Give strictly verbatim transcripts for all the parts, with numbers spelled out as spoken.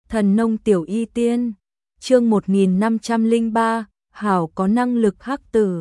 Thần nông tiểu y tiên, chương một nghìn năm trăm lẻ ba, Hảo có năng lực hắc tử.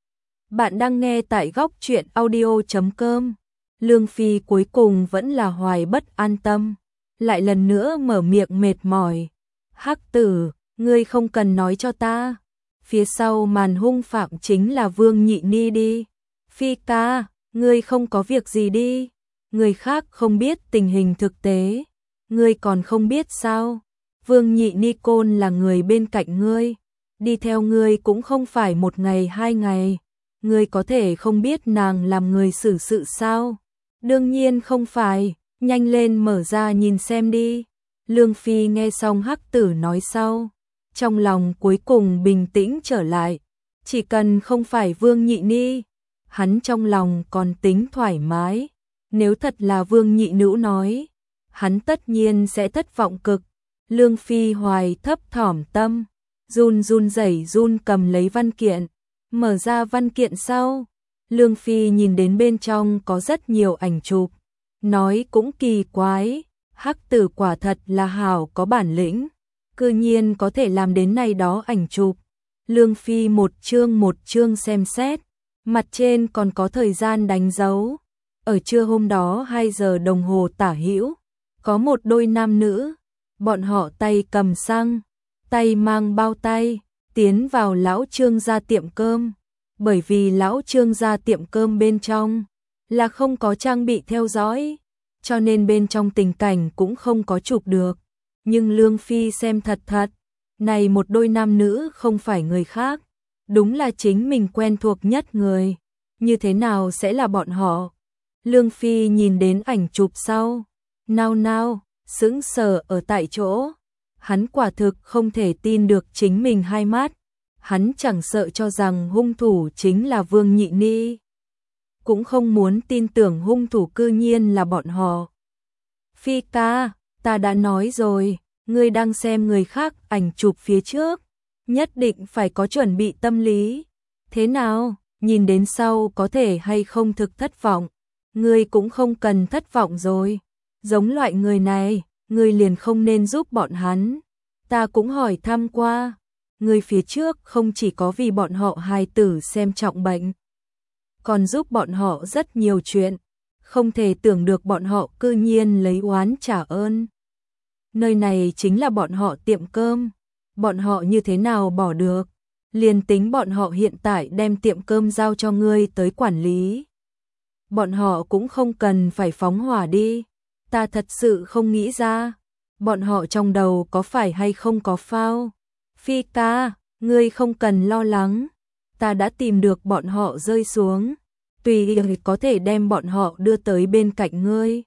Bạn đang nghe tại góc truyện audio chấm com. Lương Phi cuối cùng vẫn là hoài bất an tâm, lại lần nữa mở miệng mệt mỏi. Hắc tử, ngươi không cần nói cho ta. Phía sau màn hung phạm chính là Vương Nhị Ni đi. Phi ca, ngươi không có việc gì đi. Người khác không biết tình hình thực tế, ngươi còn không biết sao? Vương Nhị Ni Côn là người bên cạnh ngươi, đi theo ngươi cũng không phải một ngày hai ngày, ngươi có thể không biết nàng làm người xử sự sao? Đương nhiên không phải, nhanh lên mở ra nhìn xem đi. Lương Phi nghe xong hắc tử nói sau, trong lòng cuối cùng bình tĩnh trở lại, chỉ cần không phải Vương Nhị Ni, hắn trong lòng còn tính thoải mái. Nếu thật là Vương Nhị Nữ nói, hắn tất nhiên sẽ thất vọng cực. Lương Phi hoài thấp thỏm tâm, run run rẩy run cầm lấy văn kiện, mở ra văn kiện sau. Lương Phi nhìn đến bên trong có rất nhiều ảnh chụp, nói cũng kỳ quái, hắc tử quả thật là hảo có bản lĩnh, cư nhiên có thể làm đến này đó ảnh chụp. Lương Phi một chương một chương xem xét, mặt trên còn có thời gian đánh dấu. Ở trưa hôm đó hai giờ đồng hồ tả hữu, có một đôi nam nữ, bọn họ tay cầm xăng, tay mang bao tay, tiến vào lão Trương gia tiệm cơm. Bởi vì lão Trương gia tiệm cơm bên trong là không có trang bị theo dõi, cho nên bên trong tình cảnh cũng không có chụp được. Nhưng Lương Phi xem thật thật, này một đôi nam nữ không phải người khác, đúng là chính mình quen thuộc nhất người. Như thế nào sẽ là bọn họ? Lương Phi nhìn đến ảnh chụp sau, nao nao, sững sờ ở tại chỗ. Hắn quả thực không thể tin được chính mình hai mắt. Hắn chẳng sợ cho rằng hung thủ chính là Vương Nhị Ni, cũng không muốn tin tưởng hung thủ cư nhiên là bọn họ. Phi ca, ta đã nói rồi, ngươi đang xem người khác ảnh chụp phía trước, nhất định phải có chuẩn bị tâm lý. Thế nào, nhìn đến sau có thể hay không thực thất vọng? Ngươi cũng không cần thất vọng rồi. Giống loại người này, ngươi liền không nên giúp bọn hắn. Ta cũng hỏi thăm qua, ngươi phía trước không chỉ có vì bọn họ hài tử xem trọng bệnh, còn giúp bọn họ rất nhiều chuyện, không thể tưởng được bọn họ cư nhiên lấy oán trả ơn. Nơi này chính là bọn họ tiệm cơm, bọn họ như thế nào bỏ được? Liền tính bọn họ hiện tại đem tiệm cơm giao cho ngươi tới quản lý, bọn họ cũng không cần phải phóng hỏa đi. Ta thật sự không nghĩ ra, bọn họ trong đầu có phải hay không có phao. Phi ca, ngươi không cần lo lắng, ta đã tìm được bọn họ rơi xuống, tùy có thể đem bọn họ đưa tới bên cạnh ngươi.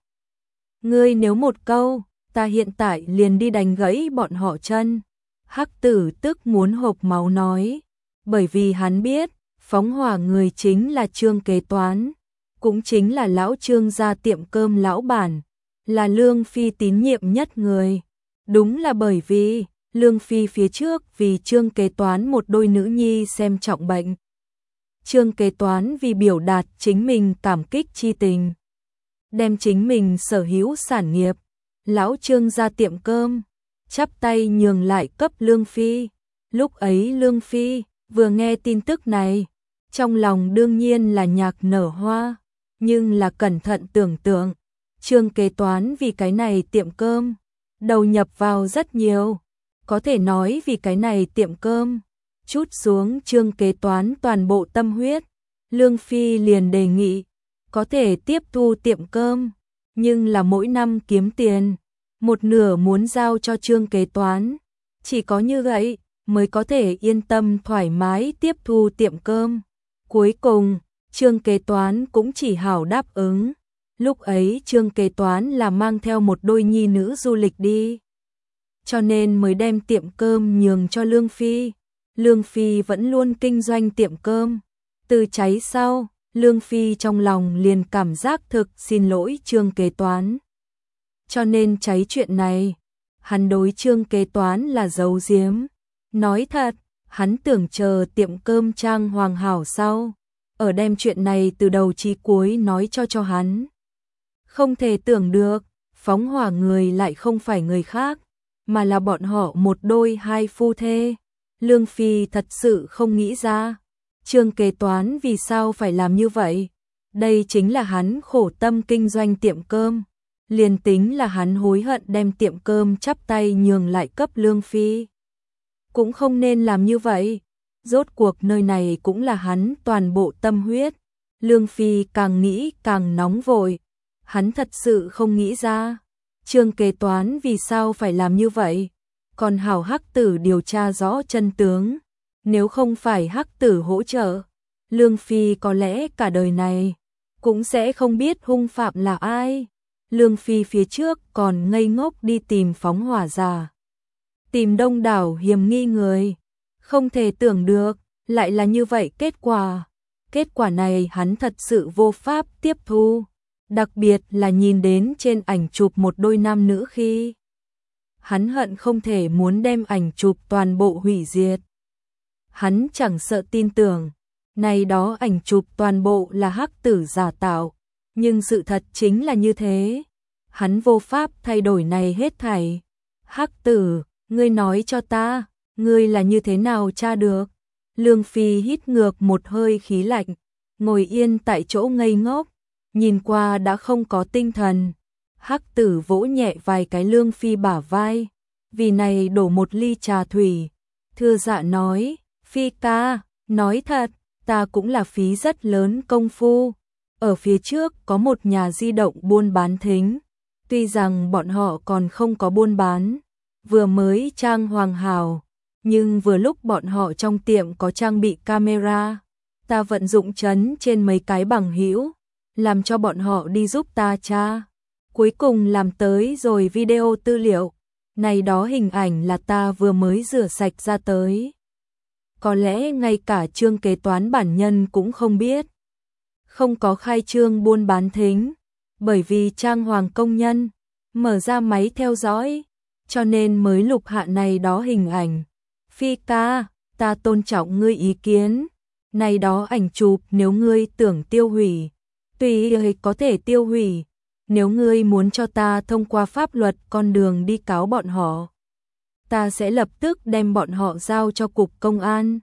Ngươi nếu một câu, ta hiện tại liền đi đánh gãy bọn họ chân. Hắc tử tức muốn hộc máu nói, bởi vì hắn biết, phóng hỏa người chính là Trương kế toán, cũng chính là lão Trương gia tiệm cơm lão bản, là Lương Phi tín nhiệm nhất người. Đúng là bởi vì Lương Phi phía trước vì Trương kế toán một đôi nữ nhi xem trọng bệnh. Trương kế toán vì biểu đạt chính mình cảm kích chi tình, đem chính mình sở hữu sản nghiệp, lão Trương gia tiệm cơm, chắp tay nhường lại cấp Lương Phi. Lúc ấy Lương Phi vừa nghe tin tức này, trong lòng đương nhiên là nhạc nở hoa, nhưng là cẩn thận tưởng tượng, Trương kế toán vì cái này tiệm cơm, đầu nhập vào rất nhiều, có thể nói vì cái này tiệm cơm, chút xuống Trương kế toán toàn bộ tâm huyết. Lương Phi liền đề nghị, có thể tiếp thu tiệm cơm, nhưng là mỗi năm kiếm tiền, một nửa muốn giao cho Trương kế toán, chỉ có như vậy mới có thể yên tâm thoải mái tiếp thu tiệm cơm. Cuối cùng, Trương kế toán cũng chỉ hảo đáp ứng. Lúc ấy Trương kế toán là mang theo một đôi nhi nữ du lịch đi, cho nên mới đem tiệm cơm nhường cho Lương Phi. Lương Phi vẫn luôn kinh doanh tiệm cơm. Từ cháy sau, Lương Phi trong lòng liền cảm giác thực xin lỗi Trương kế toán. Cho nên cháy chuyện này, hắn đối Trương kế toán là giấu giếm. Nói thật, hắn tưởng chờ tiệm cơm trang hoàng hảo sau, ở đem chuyện này từ đầu chí cuối nói cho cho hắn. Không thể tưởng được, phóng hỏa người lại không phải người khác, mà là bọn họ một đôi hai phu thê. Lương Phi thật sự không nghĩ ra, Trương kế toán vì sao phải làm như vậy. Đây chính là hắn khổ tâm kinh doanh tiệm cơm. Liền tính là hắn hối hận đem tiệm cơm chắp tay nhường lại cấp Lương Phi, cũng không nên làm như vậy. Rốt cuộc nơi này cũng là hắn toàn bộ tâm huyết. Lương Phi càng nghĩ càng nóng vội. Hắn thật sự không nghĩ ra Trương kế toán vì sao phải làm như vậy. Còn hảo Hắc Tử điều tra rõ chân tướng. Nếu không phải Hắc Tử hỗ trợ, Lương Phi có lẽ cả đời này cũng sẽ không biết hung phạm là ai. Lương Phi phía trước còn ngây ngốc đi tìm phóng hỏa giả, tìm đông đảo hiểm nghi người. Không thể tưởng được, lại là như vậy kết quả. Kết quả này hắn thật sự vô pháp tiếp thu. Đặc biệt là nhìn đến trên ảnh chụp một đôi nam nữ khi hắn hận không thể muốn đem ảnh chụp toàn bộ hủy diệt. Hắn chẳng sợ tin tưởng, này đó ảnh chụp toàn bộ là Hắc Tử giả tạo, nhưng sự thật chính là như thế. Hắn vô pháp thay đổi này hết thảy. Hắc Tử, ngươi nói cho ta, ngươi là như thế nào tra được? Lương Phi hít ngược một hơi khí lạnh, ngồi yên tại chỗ ngây ngốc, nhìn qua đã không có tinh thần. Hắc Tử vỗ nhẹ vài cái Lương Phi bả vai, vì này đổ một ly trà thủy. Thưa dạ nói, Phi ca, nói thật, ta cũng là phí rất lớn công phu. Ở phía trước có một nhà di động buôn bán thính, tuy rằng bọn họ còn không có buôn bán, vừa mới trang hoàng hào, nhưng vừa lúc bọn họ trong tiệm có trang bị camera, ta vận dụng trấn trên mấy cái bằng hữu, làm cho bọn họ đi giúp ta tra. Cuối cùng làm tới rồi video tư liệu, này đó hình ảnh là ta vừa mới rửa sạch ra tới. Có lẽ ngay cả Trương kế toán bản nhân cũng không biết. Không có khai trương buôn bán thính, bởi vì trang hoàng công nhân mở ra máy theo dõi, cho nên mới lục hạ này đó hình ảnh. Phi ca, ta tôn trọng ngươi ý kiến. Này đó ảnh chụp nếu ngươi tưởng tiêu hủy, tùy ý có thể tiêu hủy. Nếu ngươi muốn cho ta thông qua pháp luật con đường đi cáo bọn họ, ta sẽ lập tức đem bọn họ giao cho cục công an.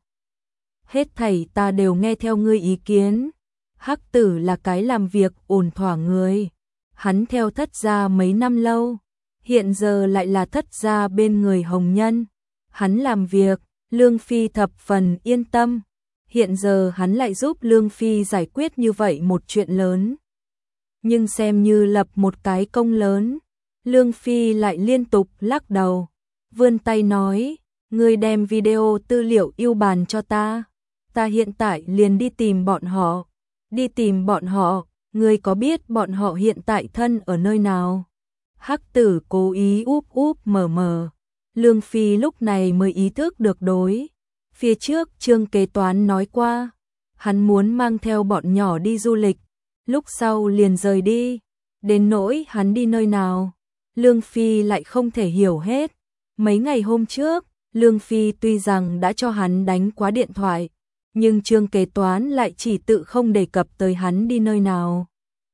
Hết thảy ta đều nghe theo ngươi ý kiến. Hắc Tử là cái làm việc ổn thỏa người. Hắn theo Thất gia mấy năm lâu, hiện giờ lại là Thất gia bên người hồng nhân. Hắn làm việc, Lương Phi thập phần yên tâm. Hiện giờ hắn lại giúp Lương Phi giải quyết như vậy một chuyện lớn. Nhưng xem như lập một cái công lớn, Lương Phi lại liên tục lắc đầu, vươn tay nói, ngươi đem video tư liệu yêu bàn cho ta, ta hiện tại liền đi tìm bọn họ. Đi tìm bọn họ, ngươi có biết bọn họ hiện tại thân ở nơi nào? Hắc Tử cố ý úp úp mở mở. Lương Phi lúc này mới ý thức được đối. Phía trước Trương kế toán nói qua, hắn muốn mang theo bọn nhỏ đi du lịch, lúc sau liền rời đi. Đến nỗi hắn đi nơi nào, Lương Phi lại không thể hiểu hết. Mấy ngày hôm trước, Lương Phi tuy rằng đã cho hắn đánh quá điện thoại, nhưng Trương kế toán lại chỉ tự không đề cập tới hắn đi nơi nào.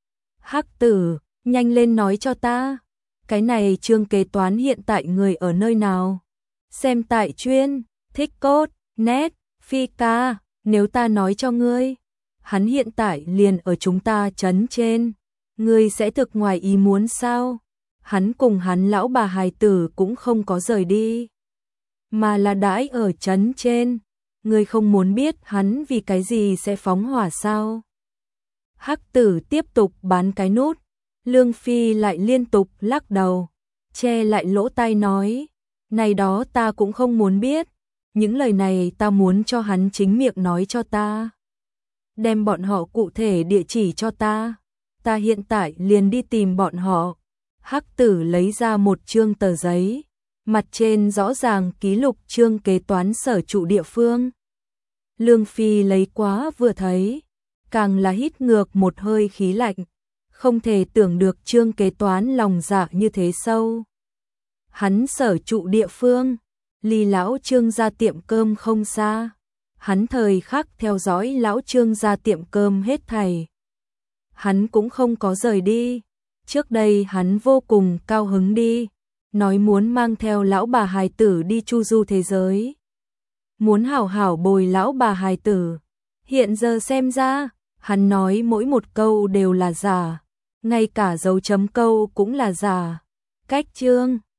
Hắc Tử, nhanh lên nói cho ta, cái này Trương kế toán hiện tại người ở nơi nào? Xem tại chuyên, thích cốt, net, Phi ca, nếu ta nói cho ngươi, hắn hiện tại liền ở chúng ta trấn trên, ngươi sẽ thực ngoài ý muốn sao? Hắn cùng hắn lão bà hài tử cũng không có rời đi, mà là đãi ở trấn trên. Ngươi không muốn biết hắn vì cái gì sẽ phóng hỏa sao? Hắc Tử tiếp tục bán cái nút. Lương Phi lại liên tục lắc đầu, che lại lỗ tai nói, này đó ta cũng không muốn biết. Những lời này ta muốn cho hắn chính miệng nói cho ta. Đem bọn họ cụ thể địa chỉ cho ta. Ta hiện tại liền đi tìm bọn họ. Hắc Tử lấy ra một chương tờ giấy, mặt trên rõ ràng ký lục Trương kế toán sở trụ địa phương. Lương Phi lấy quá vừa thấy, càng là hít ngược một hơi khí lạnh, không thể tưởng được Trương kế toán lòng dạ như thế sâu. Hắn sở trụ địa phương, ly lão Trương ra tiệm cơm không xa, hắn thời khắc theo dõi lão Trương ra tiệm cơm hết thảy. Hắn cũng không có rời đi, trước đây hắn vô cùng cao hứng đi, nói muốn mang theo lão bà hài tử đi chu du thế giới. Muốn hảo hảo bồi lão bà hài tử. Hiện giờ xem ra, hắn nói mỗi một câu đều là giả, ngay cả dấu chấm câu cũng là giả. Cách chương